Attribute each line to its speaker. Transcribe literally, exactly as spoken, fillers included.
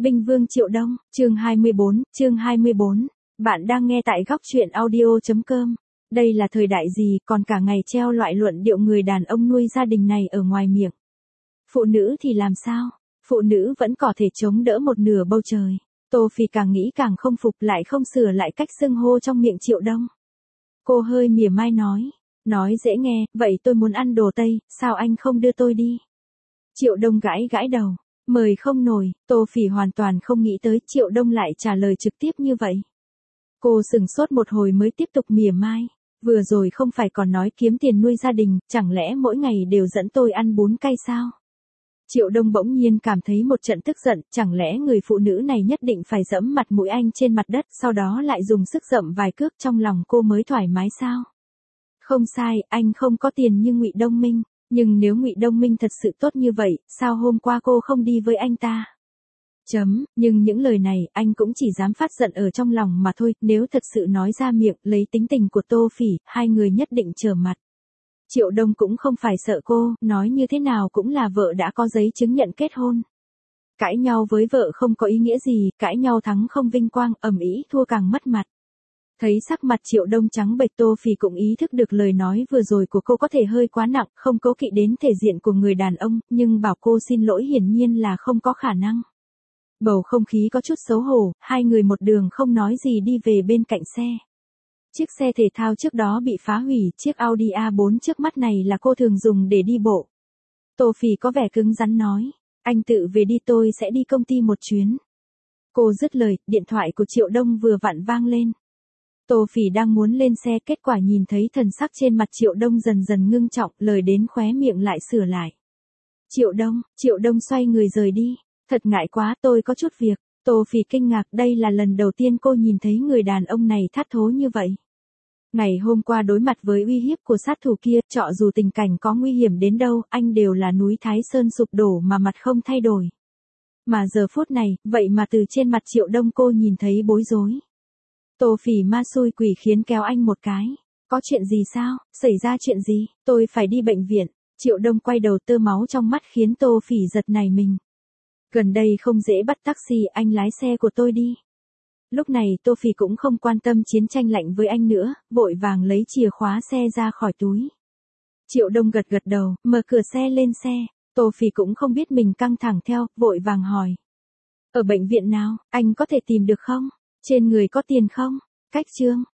Speaker 1: Binh Vương Triệu Đông, chương hai mươi bốn, chương hai mươi bốn. Bạn đang nghe tại góc truyện audio chấm com. Đây là thời đại gì còn cả ngày treo loại luận điệu người đàn ông nuôi gia đình này ở ngoài miệng. Phụ nữ thì làm sao? Phụ nữ vẫn có thể chống đỡ một nửa bầu trời. Tô Phỉ càng nghĩ càng không phục, lại không sửa lại cách xưng hô trong miệng Triệu Đông. Cô hơi mỉa mai nói. Nói dễ nghe, vậy tôi muốn ăn đồ Tây, sao anh không đưa tôi đi? Triệu Đông gãi gãi đầu. Mời không nổi, Tô Phỉ hoàn toàn không nghĩ tới Triệu Đông lại trả lời trực tiếp như vậy. Cô sừng sốt một hồi mới tiếp tục mỉa mai. Vừa rồi không phải còn nói kiếm tiền nuôi gia đình, chẳng lẽ mỗi ngày đều dẫn tôi ăn bún cay sao? Triệu Đông bỗng nhiên cảm thấy một trận tức giận, chẳng lẽ người phụ nữ này nhất định phải dẫm mặt mũi anh trên mặt đất, sau đó lại dùng sức dậm vài cước trong lòng cô mới thoải mái sao? Không sai, anh không có tiền như Ngụy Đông Minh. Nhưng nếu Ngụy Đông Minh thật sự tốt như vậy, sao hôm qua cô không đi với anh ta? Chấm, nhưng những lời này anh cũng chỉ dám phát giận ở trong lòng mà thôi, nếu thật sự nói ra miệng, lấy tính tình của Tô Phỉ, hai người nhất định trở mặt. Triệu Đông cũng không phải sợ cô, nói như thế nào cũng là vợ đã có giấy chứng nhận kết hôn. Cãi nhau với vợ không có ý nghĩa gì, cãi nhau thắng không vinh quang, ầm ĩ thua càng mất mặt. Thấy sắc mặt Triệu Đông trắng bệch, Tô Phỉ cũng ý thức được lời nói vừa rồi của cô có thể hơi quá nặng, không cố kỵ đến thể diện của người đàn ông, nhưng bảo cô xin lỗi hiển nhiên là không có khả năng. Bầu không khí có chút xấu hổ, hai người một đường không nói gì đi về bên cạnh xe. Chiếc xe thể thao trước đó bị phá hủy, chiếc Audi a bốn trước mắt này là cô thường dùng để đi bộ. Tô Phỉ có vẻ cứng rắn nói, anh tự về đi, tôi sẽ đi công ty một chuyến. Cô dứt lời, điện thoại của Triệu Đông vừa vặn vang lên. Tô Phỉ đang muốn lên xe, kết quả nhìn thấy thần sắc trên mặt Triệu Đông dần dần ngưng trọng, lời đến khóe miệng lại sửa lại. Triệu Đông, Triệu Đông xoay người rời đi. Thật ngại quá, tôi có chút việc. Tô Phỉ kinh ngạc, đây là lần đầu tiên cô nhìn thấy người đàn ông này thất thố như vậy. Ngày hôm qua đối mặt với uy hiếp của sát thủ kia, trọ dù tình cảnh có nguy hiểm đến đâu, anh đều là núi Thái Sơn sụp đổ mà mặt không thay đổi. Mà giờ phút này, vậy mà từ trên mặt Triệu Đông cô nhìn thấy bối rối. Tô Phỉ ma xui quỷ khiến kéo anh một cái. Có chuyện gì sao? Xảy ra chuyện gì? Tôi phải đi bệnh viện. Triệu Đông quay đầu, tơ máu trong mắt khiến Tô Phỉ giật nảy mình. Gần đây không dễ bắt taxi, anh lái xe của tôi đi. Lúc này Tô Phỉ cũng không quan tâm chiến tranh lạnh với anh nữa, vội vàng lấy chìa khóa xe ra khỏi túi. Triệu Đông gật gật đầu, mở cửa xe lên xe. Tô Phỉ cũng không biết mình căng thẳng theo, vội vàng hỏi. Ở bệnh viện nào, anh có thể tìm được không? Trên người có tiền không? Cách trương,